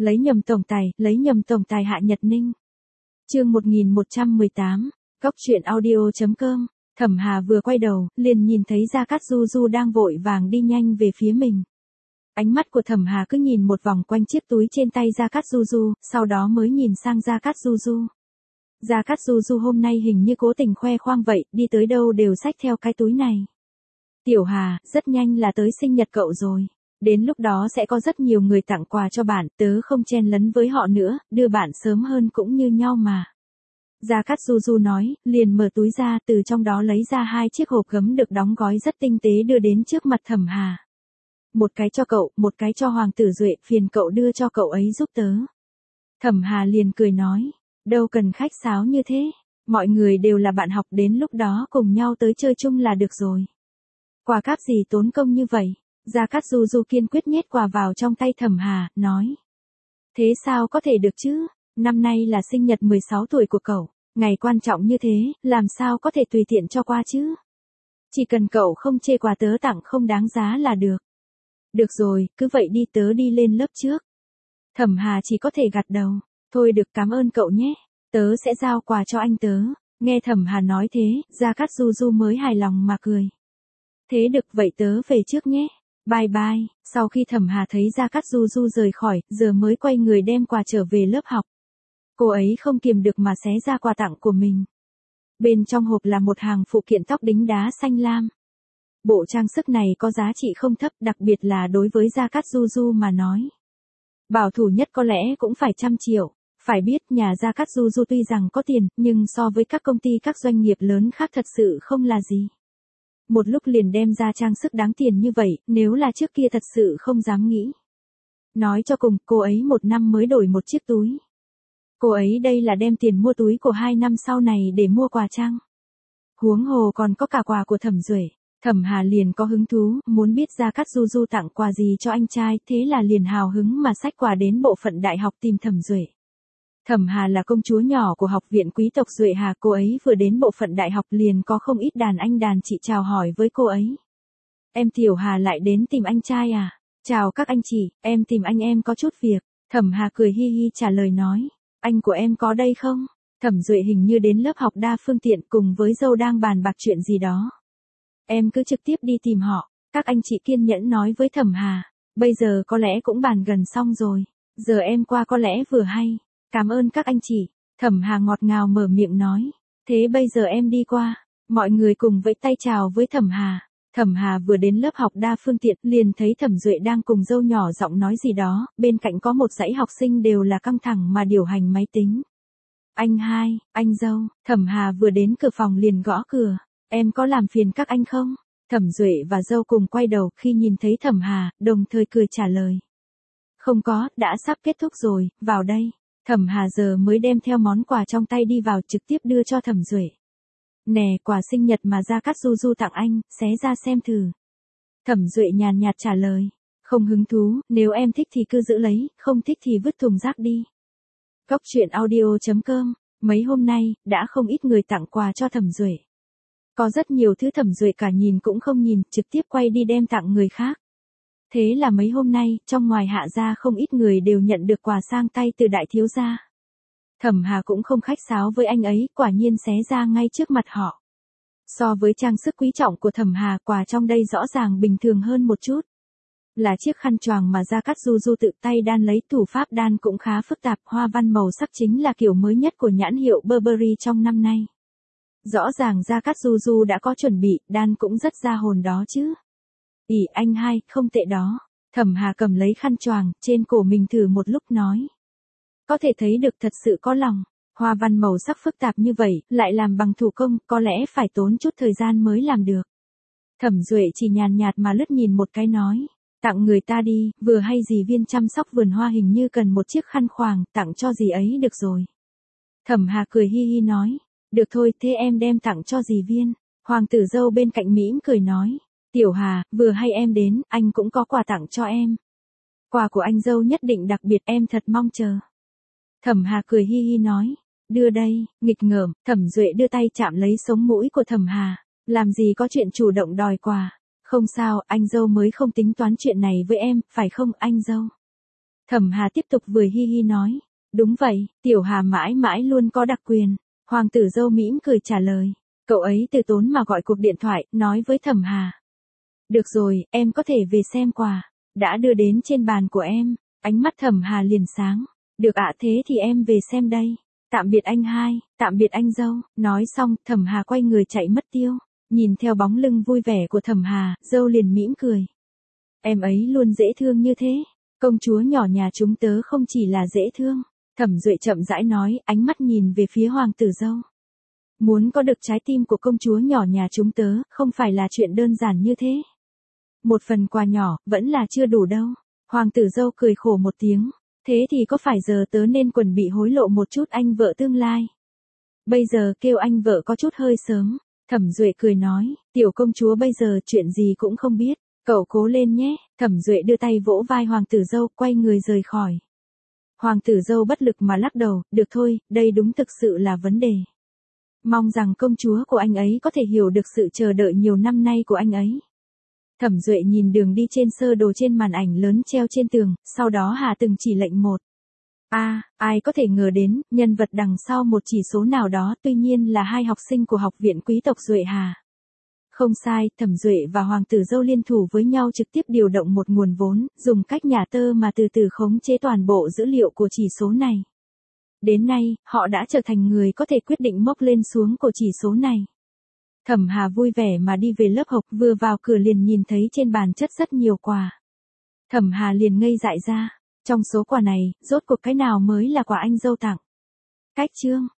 lấy nhầm tổng tài Hạ Nhật Ninh. Chương 1118, góc truyện audio.com. Thẩm Hà vừa quay đầu, liền nhìn thấy Gia Cát Du Du đang vội vàng đi nhanh về phía mình. Ánh mắt của Thẩm Hà cứ nhìn một vòng quanh chiếc túi trên tay Gia Cát Du Du, sau đó mới nhìn sang Gia Cát Du Du. Gia Cát Du Du hôm nay hình như cố tình khoe khoang vậy, đi tới đâu đều xách theo cái túi này. Tiểu Hà, rất nhanh là tới sinh nhật cậu rồi. Đến lúc đó sẽ có rất nhiều người tặng quà cho bạn, tớ không chen lấn với họ nữa, đưa bạn sớm hơn cũng như nhau mà. Gia Cát Du Du nói, liền mở túi ra, từ trong đó lấy ra 2 chiếc hộp gấm được đóng gói rất tinh tế đưa đến trước mặt Thẩm Hà. Một cái cho cậu, một cái cho Hoàng tử Duệ, phiền cậu đưa cho cậu ấy giúp tớ. Thẩm Hà liền cười nói, đâu cần khách sáo như thế, mọi người đều là bạn học, đến lúc đó cùng nhau tới chơi chung là được rồi. Quà cáp gì tốn công như vậy? Gia Cát Du Du kiên quyết nhét quà vào trong tay Thẩm Hà, nói. Thế sao có thể được chứ, năm nay là sinh nhật 16 tuổi của cậu, ngày quan trọng như thế, làm sao có thể tùy tiện cho qua chứ? Chỉ cần cậu không chê quà tớ tặng không đáng giá là được. Được rồi, cứ vậy đi, tớ đi lên lớp trước. Thẩm Hà chỉ có thể gật đầu, thôi được, cảm ơn cậu nhé, tớ sẽ giao quà cho anh tớ. Nghe Thẩm Hà nói thế, Gia Cát Du Du mới hài lòng mà cười. Thế được, vậy tớ về trước nhé. Bye bye. Sau khi Thẩm Hà thấy Gia Cát Du Du rời khỏi, giờ mới quay người đem quà trở về lớp học. Cô ấy không kiềm được mà xé ra quà tặng của mình. Bên trong hộp là một hàng phụ kiện tóc đính đá xanh lam. Bộ trang sức này có giá trị không thấp, đặc biệt là đối với Gia Cát Du Du mà nói. Bảo thủ nhất có lẽ cũng phải 100 triệu. Phải biết nhà Gia Cát Du Du tuy rằng có tiền, nhưng so với các công ty các doanh nghiệp lớn khác thật sự không là gì. Một lúc liền đem ra trang sức đáng tiền như vậy, nếu là trước kia thật sự không dám nghĩ. Nói cho cùng, cô ấy 1 năm mới đổi một chiếc túi. Cô ấy đây là đem tiền mua túi của 2 năm sau này để mua quà chăng? Huống hồ còn có cả quà của Thẩm Duệ. Thẩm Hà liền có hứng thú, muốn biết Gia Cát Du Du tặng quà gì cho anh trai, thế là liền hào hứng mà xách quà đến bộ phận đại học tìm Thẩm Duệ. Thẩm Hà là công chúa nhỏ của học viện quý tộc Duệ Hà, cô ấy vừa đến bộ phận đại học liền có không ít đàn anh đàn chị chào hỏi với cô ấy. Em Tiểu Hà lại đến tìm anh trai à? Chào các anh chị, em tìm anh em có chút việc. Thẩm Hà cười hi hi trả lời nói, anh của em có đây không? Thẩm Duệ hình như đến lớp học đa phương tiện cùng với dâu đang bàn bạc chuyện gì đó. Em cứ trực tiếp đi tìm họ, các anh chị kiên nhẫn nói với Thẩm Hà, bây giờ có lẽ cũng bàn gần xong rồi, giờ em qua có lẽ vừa hay. Cảm ơn các anh chị. Thẩm Hà ngọt ngào mở miệng nói, thế bây giờ em đi qua. Mọi người cùng vẫy tay chào với Thẩm Hà. Thẩm Hà vừa đến lớp học đa phương tiện, liền thấy Thẩm Duệ đang cùng dâu nhỏ giọng nói gì đó, bên cạnh có một dãy học sinh đều là căng thẳng mà điều hành máy tính. Anh hai, anh dâu. Thẩm Hà vừa đến cửa phòng liền gõ cửa, em có làm phiền các anh không? Thẩm Duệ và dâu cùng quay đầu, khi nhìn thấy Thẩm Hà, đồng thời cười trả lời. Không có, đã sắp kết thúc rồi, vào đây. Thẩm Hà giờ mới đem theo món quà trong tay đi vào, trực tiếp đưa cho Thẩm Duệ. Nè, quà sinh nhật mà Gia Cát Du Du tặng anh, xé ra xem thử. Thẩm Duệ nhàn nhạt trả lời, không hứng thú, nếu em thích thì cứ giữ lấy, không thích thì vứt thùng rác đi. Góc truyện audio.com. Mấy hôm nay, đã không ít người tặng quà cho Thẩm Duệ. Có rất nhiều thứ Thẩm Duệ cả nhìn cũng không nhìn, trực tiếp quay đi đem tặng người khác. Thế là mấy hôm nay, trong ngoài Hạ gia không ít người đều nhận được quà sang tay từ đại thiếu gia. Thẩm Hà cũng không khách sáo với anh ấy, quả nhiên xé ra ngay trước mặt họ. So với trang sức quý trọng của Thẩm Hà, quà trong đây rõ ràng bình thường hơn một chút. Là chiếc khăn choàng mà Gia Cát Du Du tự tay đan lấy, thủ pháp đan cũng khá phức tạp, hoa văn màu sắc chính là kiểu mới nhất của nhãn hiệu Burberry trong năm nay. Rõ ràng Gia Cát Du Du đã có chuẩn bị, đan cũng rất ra hồn đó chứ. Anh hai, không tệ đó. Thẩm Hà cầm lấy khăn choàng, trên cổ mình thử một lúc nói. Có thể thấy được thật sự có lòng, hoa văn màu sắc phức tạp như vậy, lại làm bằng thủ công, có lẽ phải tốn chút thời gian mới làm được. Thẩm Duệ chỉ nhàn nhạt mà lướt nhìn một cái nói, tặng người ta đi, vừa hay dì Viên chăm sóc vườn hoa hình như cần một chiếc khăn khoàng, tặng cho dì ấy được rồi. Thẩm Hà cười hi hi nói, được thôi, thế em đem tặng cho dì Viên. Hoàng tử dâu bên cạnh mỉm cười nói. Tiểu Hà, vừa hay em đến, anh cũng có quà tặng cho em. Quà của anh dâu nhất định đặc biệt, em thật mong chờ. Thẩm Hà cười hi hi nói, đưa đây, nghịch ngợm. Thẩm Duệ đưa tay chạm lấy sống mũi của Thẩm Hà, làm gì có chuyện chủ động đòi quà. Không sao, anh dâu mới không tính toán chuyện này với em, phải không anh dâu? Thẩm Hà tiếp tục vừa hi hi nói. Đúng vậy, Tiểu Hà mãi mãi luôn có đặc quyền. Hoàng tử dâu mỉm cười trả lời. Cậu ấy từ tốn mà gọi cuộc điện thoại, nói với Thẩm Hà. Được rồi, em có thể về xem quà. Đã đưa đến trên bàn của em. Ánh mắt Thẩm Hà liền sáng. Được ạ, thế thì em về xem đây. Tạm biệt anh hai, tạm biệt anh dâu. Nói xong, Thẩm Hà quay người chạy mất tiêu. Nhìn theo bóng lưng vui vẻ của Thẩm Hà, dâu liền mỉm cười. Em ấy luôn dễ thương như thế. Công chúa nhỏ nhà chúng tớ không chỉ là dễ thương. Thẩm Duệ chậm rãi nói, ánh mắt nhìn về phía hoàng tử dâu. Muốn có được trái tim của công chúa nhỏ nhà chúng tớ, không phải là chuyện đơn giản như thế. Một phần quà nhỏ, vẫn là chưa đủ đâu. Hoàng tử dâu cười khổ một tiếng. Thế thì có phải giờ tớ nên chuẩn bị hối lộ một chút anh vợ tương lai? Bây giờ kêu anh vợ có chút hơi sớm. Thẩm Duệ cười nói, tiểu công chúa bây giờ chuyện gì cũng không biết. Cậu cố lên nhé. Thẩm Duệ đưa tay vỗ vai hoàng tử dâu, quay người rời khỏi. Hoàng tử dâu bất lực mà lắc đầu, được thôi, đây đúng thực sự là vấn đề. Mong rằng công chúa của anh ấy có thể hiểu được sự chờ đợi nhiều năm nay của anh ấy. Thẩm Duệ nhìn đường đi trên sơ đồ trên màn ảnh lớn treo trên tường, sau đó Hà từng chỉ lệnh một. Ai có thể ngờ đến, nhân vật đằng sau một chỉ số nào đó tuy nhiên là hai học sinh của học viện quý tộc Duệ Hà. Không sai, Thẩm Duệ và hoàng tử dâu liên thủ với nhau trực tiếp điều động một nguồn vốn, dùng cách nhà tơ mà từ từ khống chế toàn bộ dữ liệu của chỉ số này. Đến nay, họ đã trở thành người có thể quyết định mốc lên xuống của chỉ số này. Thẩm Hà vui vẻ mà đi về lớp học, vừa vào cửa liền nhìn thấy trên bàn chất rất nhiều quà. Thẩm Hà liền ngây dại ra, trong số quà này, rốt cuộc cái nào mới là quà anh dâu tặng? Cách chương